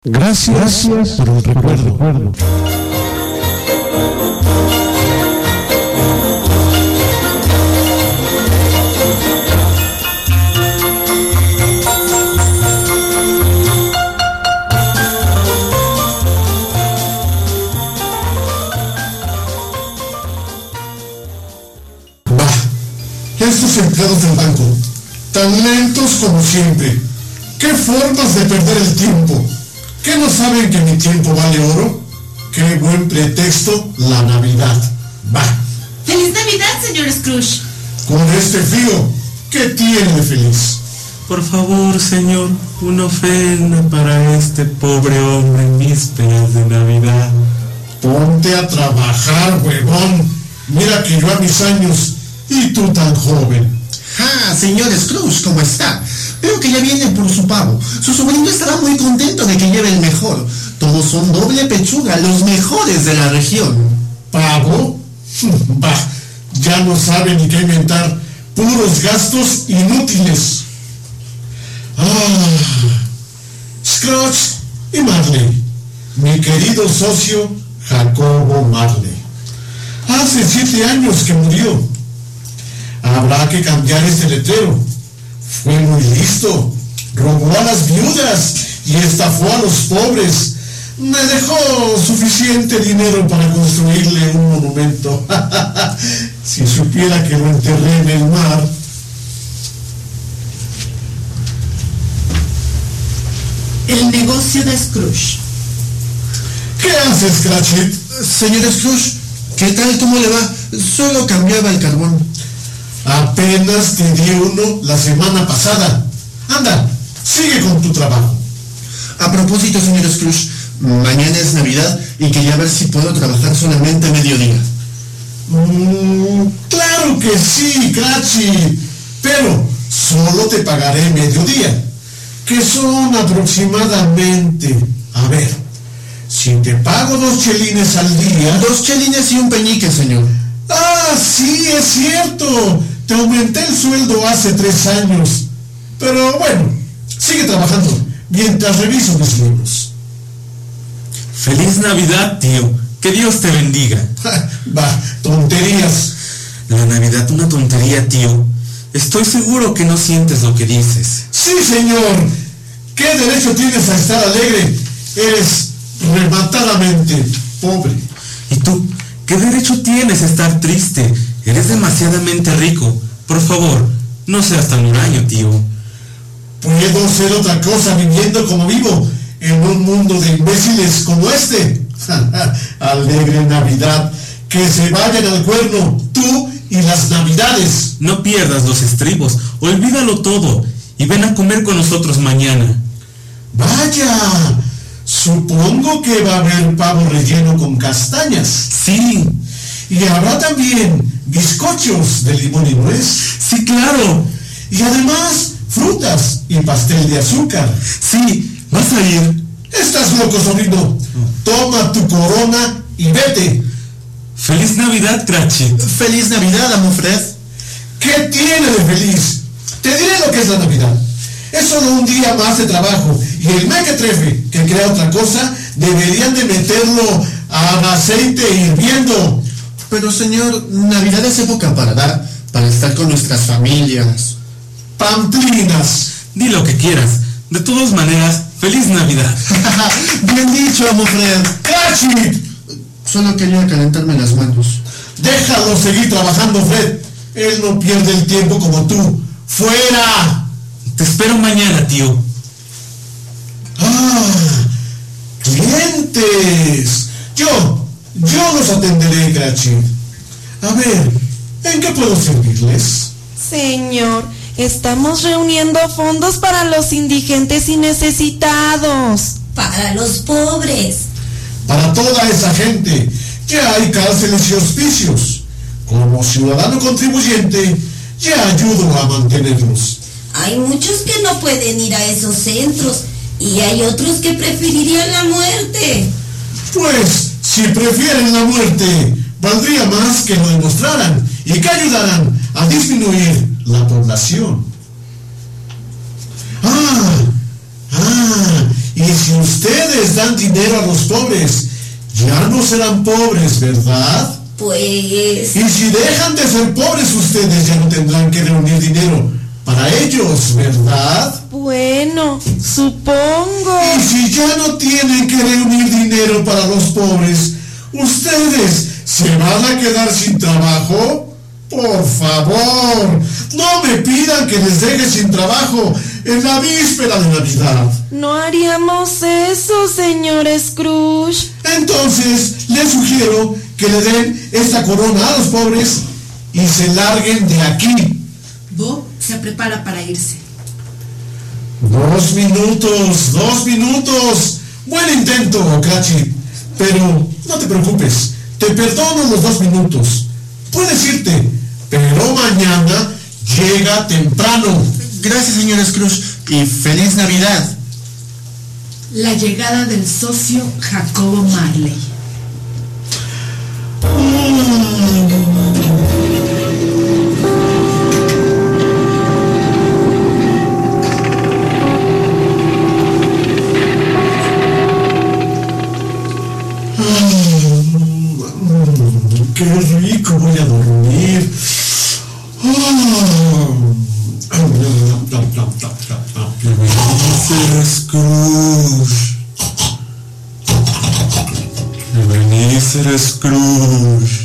Gracias por el recuerdo. Estos empleados del banco, tan lentos como siempre. ¿Qué formas de perder el tiempo? ¿Qué no saben que mi tiempo vale oro? ¡Qué buen pretexto la Navidad! ¡Bah! ¡Feliz Navidad, señor Scrooge! Con este frío, ¿qué tiene de feliz? Por favor, señor, una ofrenda para este pobre hombre en vísperas de Navidad. Ponte a trabajar, huevón. Mira que yo a mis años y tú tan joven. Ah, señor Scrooge, ¿cómo está? Veo que ya viene por su pavo. Su sobrino estará muy contento de que lleve el mejor. Todos son doble pechuga, los mejores de la región. ¿Pavo? Bah, ya no sabe ni qué inventar. Puros gastos inútiles. Scrooge y Marley. Mi querido socio Jacobo Marley. Hace 7 años que murió. Habrá que cambiar este letrero. Fue muy listo. Robó a las viudas y estafó a los pobres. Me dejó suficiente dinero para construirle un monumento. Si supiera que lo enterré en el mar. El negocio de Scrooge. ¿Qué haces, Cratchit? Señor Scrooge, ¿qué tal? ¿Cómo le va? Solo cambiaba el carbón. Apenas te di uno la semana pasada. Anda, sigue con tu trabajo. A propósito, señor Scrooge, mañana es Navidad y quería ver si puedo trabajar solamente mediodía. Claro que sí, Cratchit, pero solo te pagaré mediodía, que son aproximadamente, a ver, si te pago 2 chelines al día... 2 chelines y un peñique, señor. ¡Ah, sí, es cierto! Te aumenté el sueldo hace 3 años. Pero bueno, sigue trabajando mientras reviso mis libros. ¡Feliz Navidad, tío! ¡Que Dios te bendiga! Va, tonterías. La Navidad, una tontería, tío. Estoy seguro que no sientes lo que dices. Sí, señor. ¿Qué derecho tienes a estar alegre? Eres rematadamente pobre. ¿Y tú? ¿Qué derecho tienes a estar triste? Eres demasiadamente rico. Por favor, no seas tan huraño, tío. ¿Puedo ser otra cosa viviendo como vivo en un mundo de imbéciles como este? Alegre Navidad. Que se vayan al cuerno, tú y las Navidades. No pierdas los estribos. Olvídalo todo. Y ven a comer con nosotros mañana. Vaya. Supongo que va a haber pavo relleno con castañas. Sí. Y habrá también bizcochos de limón y nuez. Sí, claro. Y además, frutas y pastel de azúcar. Sí, ¿vas a ir? Estás loco, sobrino. Toma tu corona y vete. ¡Feliz Navidad, Cratchit! ¡Feliz Navidad, amo Fred! ¿Qué tiene de feliz? Te diré lo que es la Navidad. Es solo un día más de trabajo. Y el mequetrefe que crea otra cosa, deberían de meterlo a aceite hirviendo. Pero, señor, Navidad es época para dar, para estar con nuestras familias. Pamplinas. Di lo que quieras. De todas maneras, ¡feliz Navidad! Bien dicho, amo Fred. ¡Cratchit! Solo quería calentarme las manos. Déjalo seguir trabajando, Fred. Él no pierde el tiempo como tú. ¡Fuera! Te espero mañana, tío. ¡Clientes! Yo los atenderé, Cratchit. A ver, ¿en qué puedo servirles? Señor, estamos reuniendo fondos para los indigentes y necesitados. Para los pobres. Para toda esa gente, ya hay cárceles y hospicios. Como ciudadano contribuyente, ya ayudo a mantenerlos. Hay muchos que no pueden ir a esos centros y hay otros que preferirían la muerte. Pues, si prefieren la muerte, valdría más que lo demostraran y que ayudaran a disminuir la población. Y si ustedes dan dinero a los pobres, ya no serán pobres, ¿verdad? Pues... Y si dejan de ser pobres, ustedes ya no tendrán que reunir dinero para ellos, ¿verdad? Bueno, supongo. Y si ya no tienen que reunir dinero para los pobres, ¿ustedes se van a quedar sin trabajo? Por favor, no me pidan que les deje sin trabajo en la víspera de Navidad. No haríamos eso, señor Scrooge. Entonces, les sugiero que le den esta corona a los pobres y se larguen de aquí. Bob se prepara para irse. 2 minutos, 2 minutos. Buen intento, Cratchit. Pero no te preocupes, te perdono los 2 minutos. Puedes irte, pero mañana llega temprano. Gracias, señor Scrooge, y feliz Navidad. La llegada del socio Jacobo Marley. Qué rico, voy a dormir. Ebenezer Scrooge. Ebenezer Scrooge.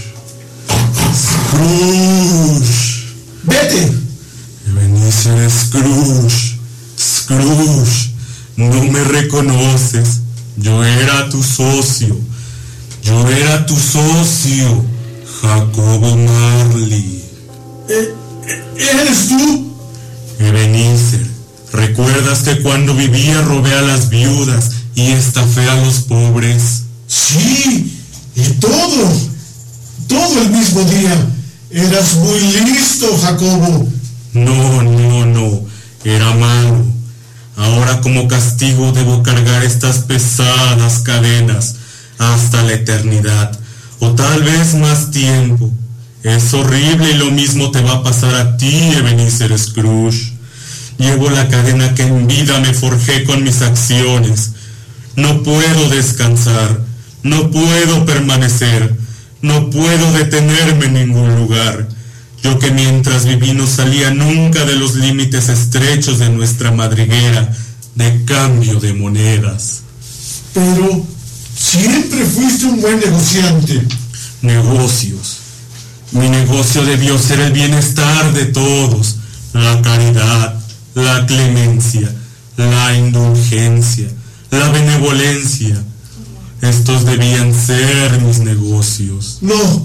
Scrooge. ¡Vete! Ebenezer Scrooge. Scrooge. No me reconoces. Yo era tu socio. Yo era tu socio, Jacobo Marley. ¿Eres tú? Ebenezer, ¿recuerdas que cuando vivía robé a las viudas y estafé a los pobres? Sí, y todo el mismo día. Eras muy listo, Jacobo. No, era malo. Ahora como castigo debo cargar estas pesadas cadenas hasta la eternidad, o tal vez más tiempo. Es horrible y lo mismo te va a pasar a ti, Ebenezer Scrooge. Llevo la cadena que en vida me forjé con mis acciones. No puedo descansar, no puedo permanecer, no puedo detenerme en ningún lugar. Yo que mientras viví no salía nunca de los límites estrechos de nuestra madriguera de cambio de monedas. Pero siempre fuiste un buen negociante. Negocios. Mi negocio debió ser el bienestar de todos, la caridad, la clemencia, la indulgencia, la benevolencia. Estos debían ser mis negocios.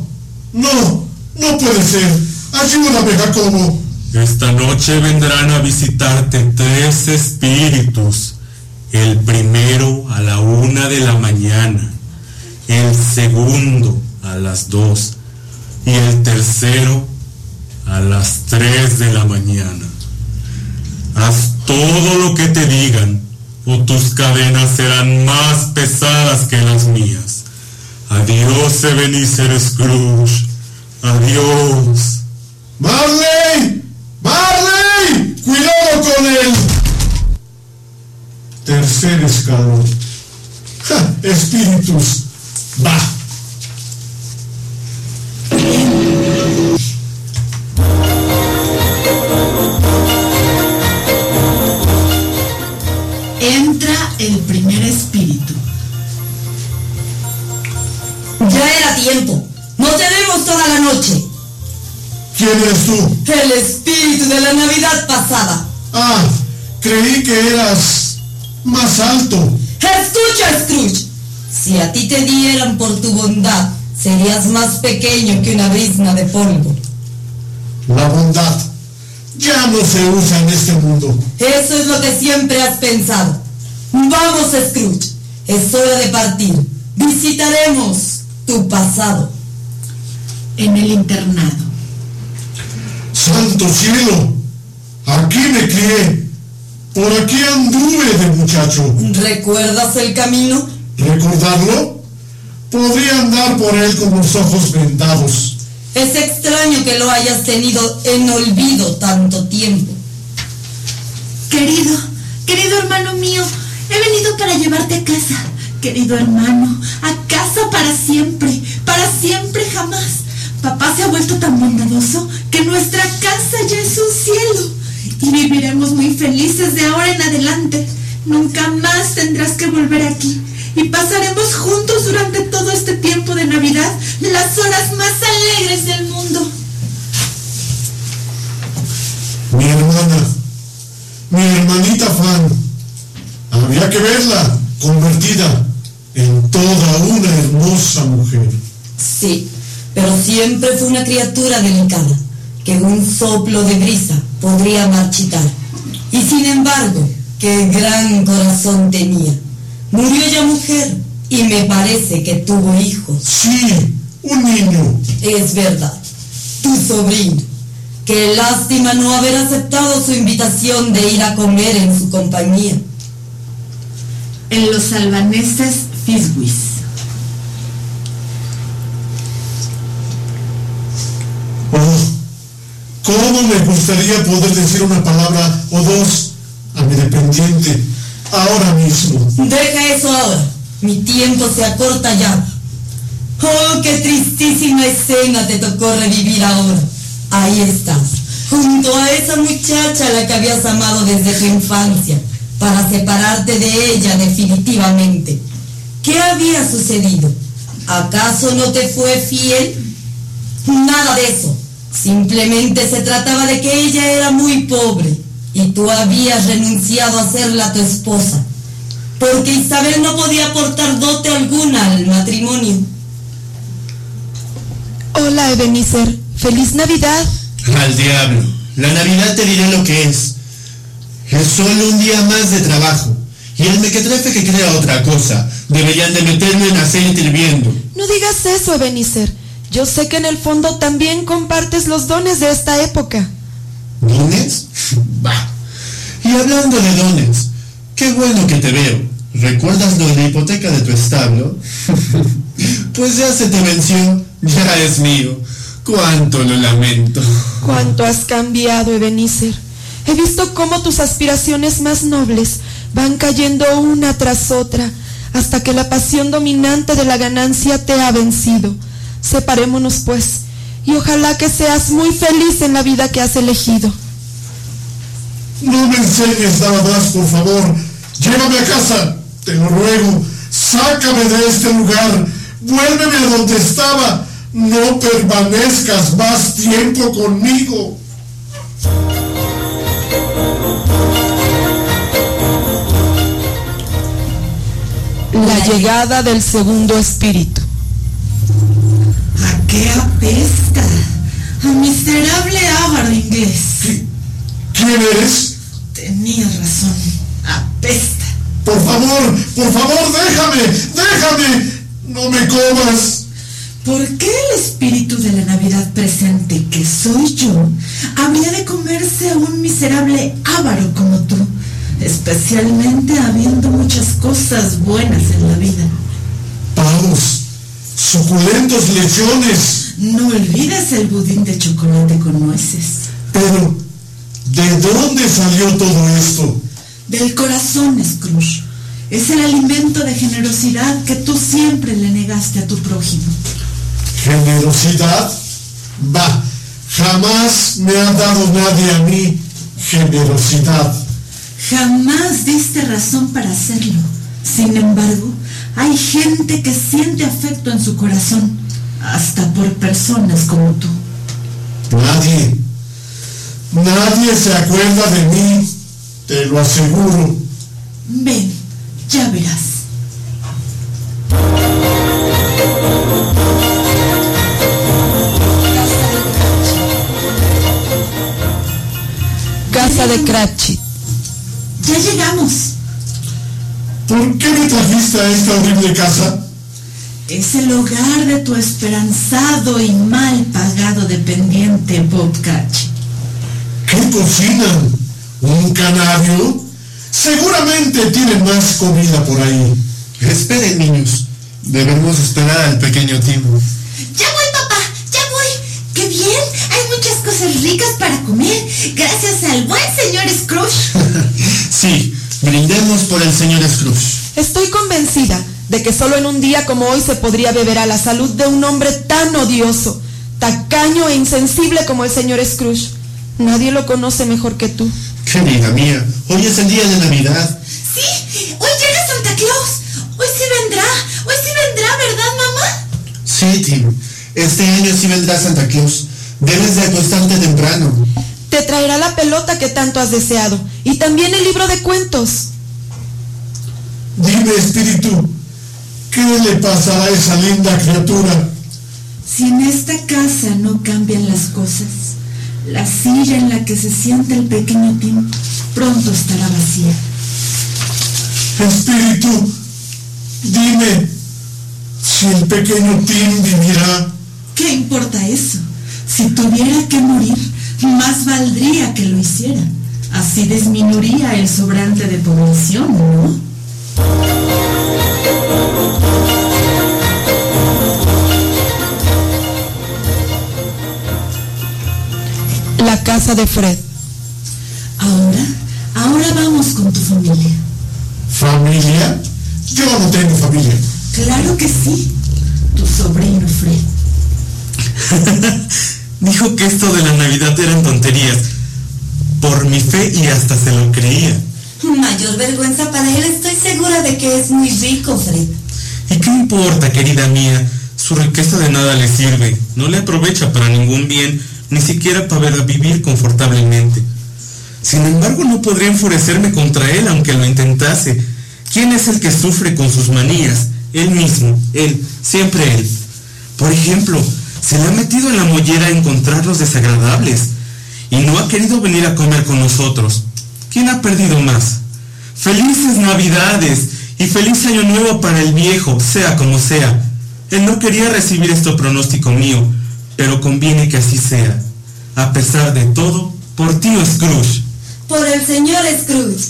No puede ser. Ayúdame, Jacobo. Esta noche vendrán a visitarte 3 espíritus. El primero a la 1 de la mañana, el segundo a las 2 y el tercero a las 3 de la mañana. Haz todo lo que te digan, o tus cadenas serán más pesadas que las mías. Adiós, Ebenezer Scrooge. Adiós. ¡Marley! ¡Marley! ¡Cuidado con él! Tercer escalón. ¡Ja! Espíritus. Va. Entra el primer espíritu. Ya era tiempo. No tenemos toda la noche. ¿Quién eres tú? El espíritu de la Navidad pasada. Ah, creí que eras más alto. Escucha, Scrooge. Si a ti te dieran por tu bondad, serías más pequeño que una brizna de polvo. La bondad ya no se usa en este mundo. Eso es lo que siempre has pensado. Vamos, Scrooge. Es hora de partir. Visitaremos tu pasado. En el internado. ¡Santo cielo! Aquí me crié. Por aquí anduve de muchacho. ¿Recuerdas el camino? ¿Recordarlo? Podría andar por él con los ojos vendados. Es extraño que lo hayas tenido en olvido tanto tiempo. Querido hermano mío, He venido para llevarte a casa, querido hermano, a casa para siempre jamás. Papá se ha vuelto tan bondadoso que nuestra casa ya es un cielo y viviremos muy felices de ahora en adelante. Nunca más tendrás que volver aquí y pasaremos juntos durante todo este tiempo de Navidad las horas más alegres del mundo. Mi hermanita Fan, habría que verla convertida en toda una hermosa mujer. Sí, pero siempre fue una criatura delicada, que un soplo de brisa podría marchitar. Y sin embargo, qué gran corazón tenía. Murió ya mujer y me parece que tuvo hijos. Sí, un niño. Es verdad, tu sobrino. Qué lástima no haber aceptado su invitación de ir a comer en su compañía. En los albaneses Fiswis. Oh, cómo me gustaría poder decir una palabra o dos a mi dependiente ahora mismo. Deja eso ahora. Mi tiempo se acorta ya. Oh, qué tristísima escena te tocó revivir ahora. Ahí estás, junto a esa muchacha a la que habías amado desde tu infancia, para separarte de ella definitivamente. ¿Qué había sucedido? ¿Acaso no te fue fiel? Nada de eso. Simplemente se trataba de que ella era muy pobre y tú habías renunciado a hacerla tu esposa, porque Isabel no podía aportar dote alguna al matrimonio. Hola, Ebenezer. ¡Feliz Navidad! Al diablo. La Navidad te diré lo que es. Es solo un día más de trabajo. Y el mequetrefe que crea otra cosa, deberían de meterlo en aceite hirviendo. No digas eso, Ebenezer. Yo sé que en el fondo también compartes los dones de esta época. ¿Dones? Bah. Y hablando de dones, qué bueno que te veo. ¿Recuerdas lo de la hipoteca de tu establo? Pues ya se te venció, ya es mío. Cuánto lo lamento. Cuánto has cambiado, Ebenezer. He visto cómo tus aspiraciones más nobles van cayendo una tras otra, hasta que la pasión dominante de la ganancia te ha vencido. Separémonos, pues, y ojalá que seas muy feliz en la vida que has elegido. No me enseñes nada más, por favor. Llévame a casa, te lo ruego. Sácame de este lugar. Vuélveme a donde estaba. No permanezcas más tiempo conmigo. La llegada del segundo espíritu. ¿A qué apesta? A miserable ávaro inglés. ¿Quién eres? Tenías razón. Apesta. Por favor, déjame. No me comas. ¿Por qué el espíritu de la Navidad presente, que soy yo, habría de comerse a un miserable ávaro como tú? Especialmente habiendo muchas cosas buenas en la vida. Pavos, suculentos lechones. No olvides el budín de chocolate con nueces. Pero, ¿de dónde salió todo esto? Del corazón, Scrooge. Es el alimento de generosidad que tú siempre le negaste a tu prójimo. ¿Generosidad? Bah, jamás me ha dado nadie a mí generosidad. Jamás diste razón para hacerlo. Sin embargo, hay gente que siente afecto en su corazón, hasta por personas como tú. Nadie se acuerda de mí, te lo aseguro. Ven, ya verás. Casa de Cratchit. Ya llegamos. ¿Por qué me trajiste a esta horrible casa? Es el hogar de tu esperanzado y mal pagado dependiente, Bob Cratchit. ¿Qué cocinan? ¿Un canario? Seguramente tienen más comida por ahí. Esperen, niños. Debemos esperar al pequeño Tim. Ya voy, papá, ya voy. ¡Qué bien! Hay muchas cosas ricas para comer, gracias al buen señor Scrooge. Sí, Brindemos por el señor Scrooge. Estoy convencida de que solo en un día como hoy se podría beber a la salud de un hombre tan odioso, tacaño e insensible como el señor Scrooge. Nadie lo conoce mejor que tú. Querida mía, hoy es el día de Navidad. Sí, hoy llega Santa Claus. Hoy sí vendrá, ¿verdad, mamá? Sí, Tim. Este año sí vendrá Santa Claus. Debes de acostarte temprano. Te traerá la pelota que tanto has deseado y también el libro de cuentos. Dime, espíritu, ¿qué le pasará a esa linda criatura? Si en esta casa no cambian las cosas, la silla en la que se sienta el pequeño Tim pronto estará vacía. Espíritu, dime, si el pequeño Tim vivirá. ¿Qué importa eso? Si tuviera que morir, más valdría que lo hiciera. Así disminuiría el sobrante de población, ¿no? La casa de Fred. Ahora vamos con tu familia. ¿Familia? Yo no tengo familia. Claro que sí, tu sobrino Fred. Dijo que esto de la Navidad eran tonterías. Por mi fe y hasta se lo creía. Mayor vergüenza para él, estoy segura de que es muy rico, Fred. ¿Y qué importa, querida mía? Su riqueza de nada le sirve. No le aprovecha para ningún bien, ni siquiera para vivir confortablemente. Sin embargo, no podría enfurecerme contra él aunque lo intentase. ¿Quién es el que sufre con sus manías? Él mismo, él, siempre él. Por ejemplo, se le ha metido en la mollera a encontrarlos desagradables y no ha querido venir a comer con nosotros. ¿Quién ha perdido más? ¡Felices Navidades! Y feliz Año Nuevo para el viejo, sea como sea. Él no quería recibir este pronóstico mío, pero conviene que así sea. A pesar de todo, por tío Scrooge. Por el señor Scrooge.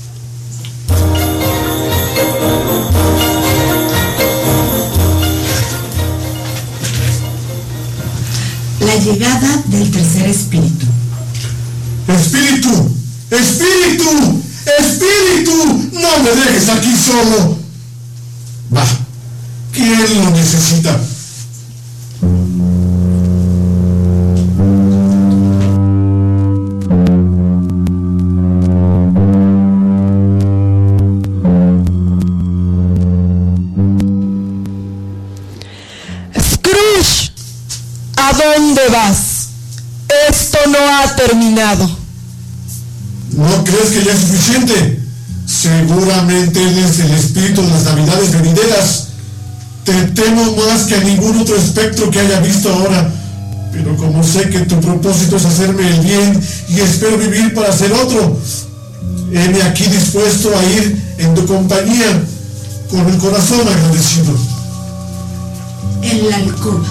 La llegada del tercer espíritu. ¡Espíritu! ¡Espíritu! ¡Espíritu! ¡No me dejes aquí solo! Va, ¿quién lo necesita? Scrooge, ¿a dónde vas? Esto no ha terminado. ¿No crees que ya es suficiente? Seguramente él es el espíritu de las Navidades venideras. Te temo más que a ningún otro espectro que haya visto ahora. Pero como sé que tu propósito es hacerme el bien y espero vivir para hacer otro, heme aquí dispuesto a ir en tu compañía, con el corazón agradecido. En la alcoba.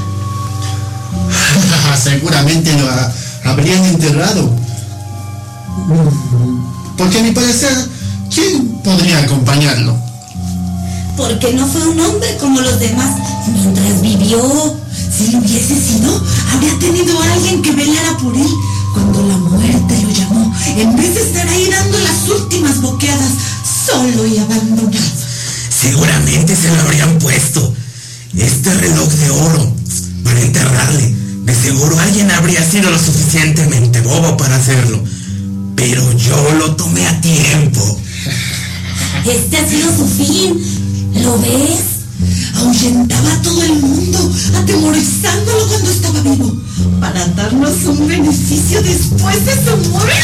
Seguramente lo habrían enterrado. Porque a mi parecer, ¿quién podría acompañarlo? Porque no fue un hombre como los demás mientras vivió. Si lo hubiese sido, habría tenido a alguien que velara por él cuando la muerte lo llamó, en vez de estar ahí dando las últimas boqueadas, solo y abandonado. Seguramente se lo habrían puesto. Este reloj de oro para enterrarle. De seguro alguien habría sido lo suficientemente bobo para hacerlo. Pero yo lo tomé a tiempo. Este ha sido su fin. ¿Lo ves? Ahuyentaba a todo el mundo, atemorizándolo cuando estaba vivo, para darnos un beneficio después de su muerte.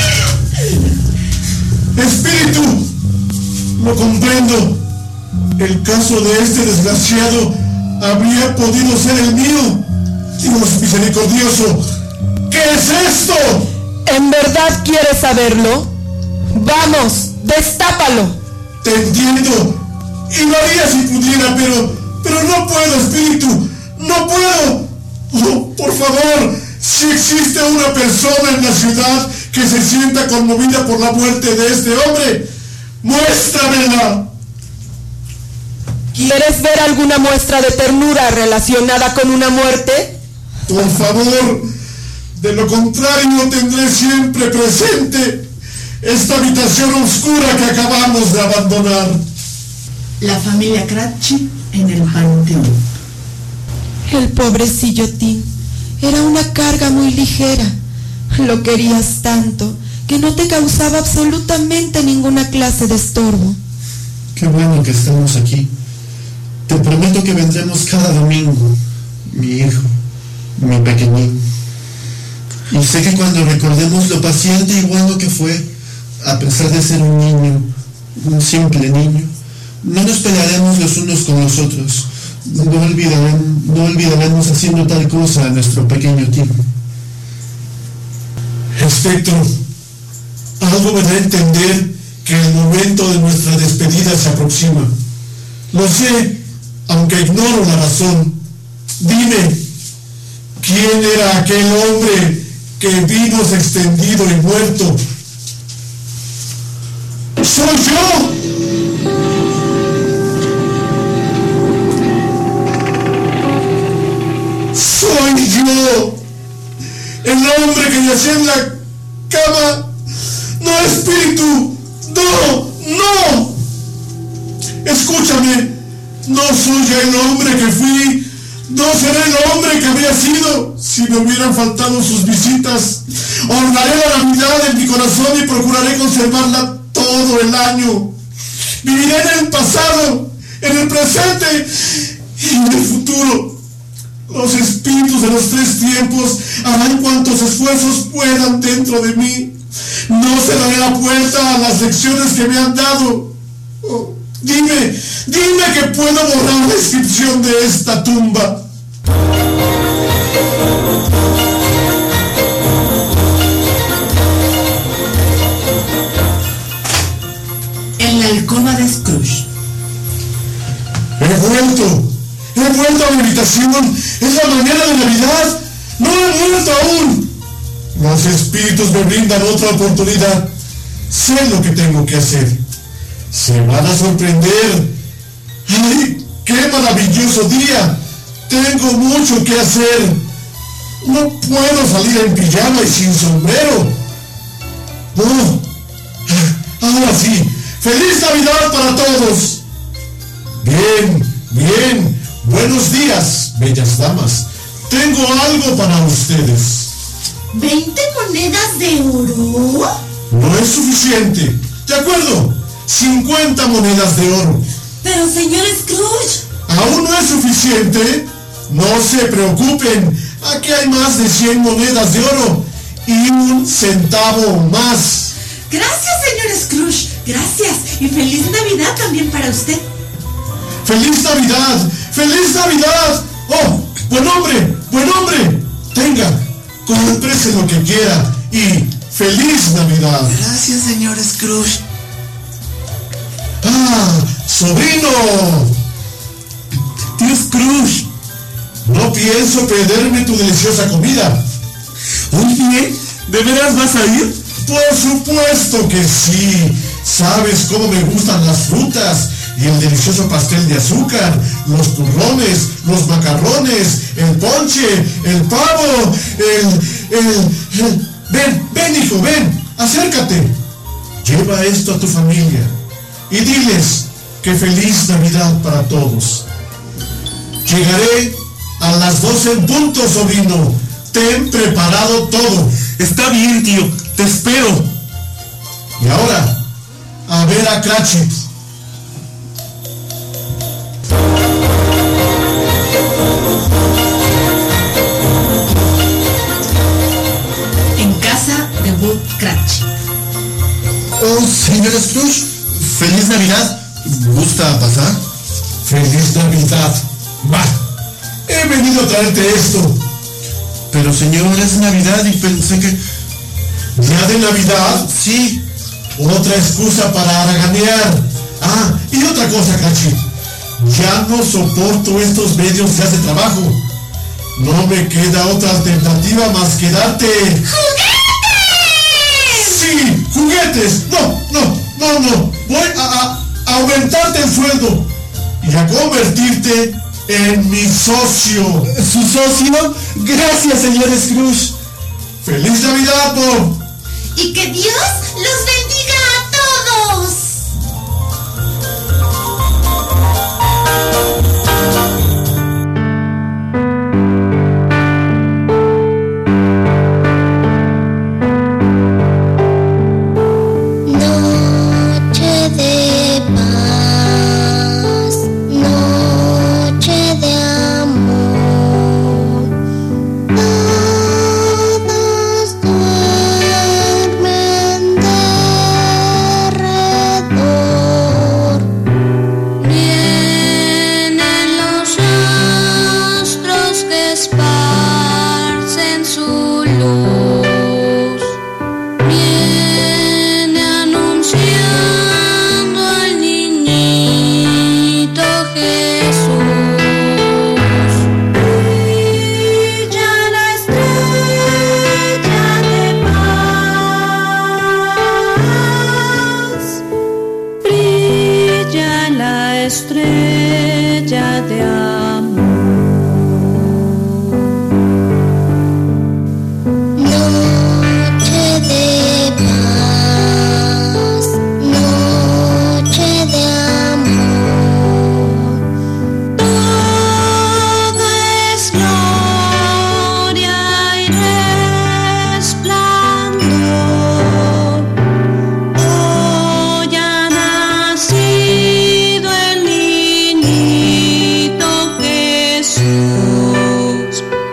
¡Espíritu! Lo comprendo. El caso de este desgraciado habría podido ser el mío. Dios misericordioso, ¿qué es esto? ¿En verdad quieres saberlo? Vamos, destápalo. Te entiendo. Y lo haría si pudiera, pero no puedo, espíritu. No puedo. Oh, por favor, si existe una persona en la ciudad que se sienta conmovida por la muerte de este hombre, muéstramela. ¿Quieres ver alguna muestra de ternura relacionada con una muerte? Por favor, de lo contrario tendré siempre presente esta habitación oscura que acabamos de abandonar. La familia Cratchit en el panteón. El pobrecillo Tim era una carga muy ligera. Lo querías tanto que no te causaba absolutamente ninguna clase de estorbo. Qué bueno que estamos aquí. Te prometo que vendremos cada domingo, mi hijo, mi pequeñín. Y sé que cuando recordemos lo paciente y bueno que fue, a pesar de ser un niño, un simple niño, no nos pelearemos los unos con los otros. No olvidaremos haciendo tal cosa a nuestro pequeño Tim. Espectro, algo me da a entender que el momento de nuestra despedida se aproxima. Lo sé, aunque ignoro la razón. Dime, ¿quién era aquel hombre que vimos extendido y muerto? ¡Soy yo! ¡Soy yo! El hombre que yacía en la cama. ¡No, espíritu! ¡No! ¡No! Escúchame. No soy el hombre que fui. No seré el hombre que habría sido si me hubieran faltado sus visitas. Honraré la Navidad en mi corazón y procuraré conservarla todo el año. Viviré en el pasado, en el presente y en el futuro. Los espíritus de los tres tiempos harán cuantos esfuerzos puedan dentro de mí. No cerraré la puerta a las lecciones que me han dado. Oh, dime que puedo borrar la inscripción de esta tumba. En la alcoba de Scrooge. He vuelto a mi habitación. Es la mañana de Navidad. No he muerto aún. Los espíritus me brindan otra oportunidad. Sé lo que tengo que hacer. Se van a sorprender. ¡Ay, qué maravilloso día! Tengo mucho que hacer. No puedo salir en pijama y sin sombrero. No. Ahora sí. ¡Feliz Navidad para todos! Bien. Buenos días, bellas damas. Tengo algo para ustedes. ¿20 monedas de oro? No es suficiente. De acuerdo. 50 monedas de oro. Pero, señor Scrooge. ¿Aún no es suficiente? No se preocupen. Aquí hay más de 100 monedas de oro y 1 centavo más. Gracias, señor Scrooge. Gracias. Y feliz Navidad también para usted. ¡Feliz Navidad! ¡Feliz Navidad! ¡Oh! ¡Buen hombre! Tenga, cómprese lo que quiera y ¡feliz Navidad! Gracias, señor Scrooge. ¡Ah! ¡Sobrino! Tío Scrooge. No pienso perderme tu deliciosa comida. Oye, ¿de veras vas a ir? Por supuesto que sí. Sabes cómo me gustan las frutas y el delicioso pastel de azúcar, los turrones, los macarrones, el ponche, el pavo, Ven, hijo, ven, acércate. Lleva esto a tu familia y diles que feliz Navidad para todos. Llegaré a las 12 en punto, sobrino. Ten preparado todo. Está bien, tío, te espero. Y ahora, a ver a Cratchit. En casa de Bob Cratchit. Oh, señor Scrooge, feliz Navidad. ¿Gusta pasar? Feliz Navidad. Va. He venido a traerte esto. Pero señor, es Navidad y pensé que... ¿Día de Navidad? Sí. Otra excusa para haraganear. Ah, y otra cosa, Cratchit. Ya no soporto estos medios de hace trabajo. No me queda otra alternativa más que darte... ¡Juguetes! Sí, juguetes. No. Voy a aumentarte el sueldo y a convertirte en mi socio. ¿Su socio? Gracias, señor Scrooge. ¡Feliz Navidad, Bob! Y que Dios los bendiga. estrella de amor. Noche de paz, noche de amor. Todo es gloria y resplandor. Hoy ha nacido el niñito Jesús.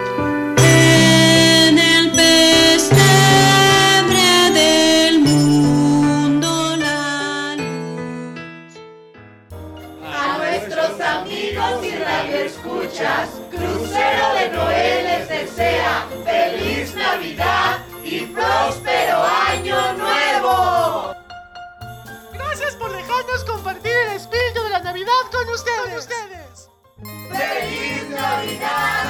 En el pesebre del mundo la luz. A nuestros amigos y radioescuchas, Crucero de Noel les desea feliz Navidad y próspero Año Nuevo. Gracias por dejarnos compartir el espíritu de la Navidad con ustedes. ¡Feliz Navidad!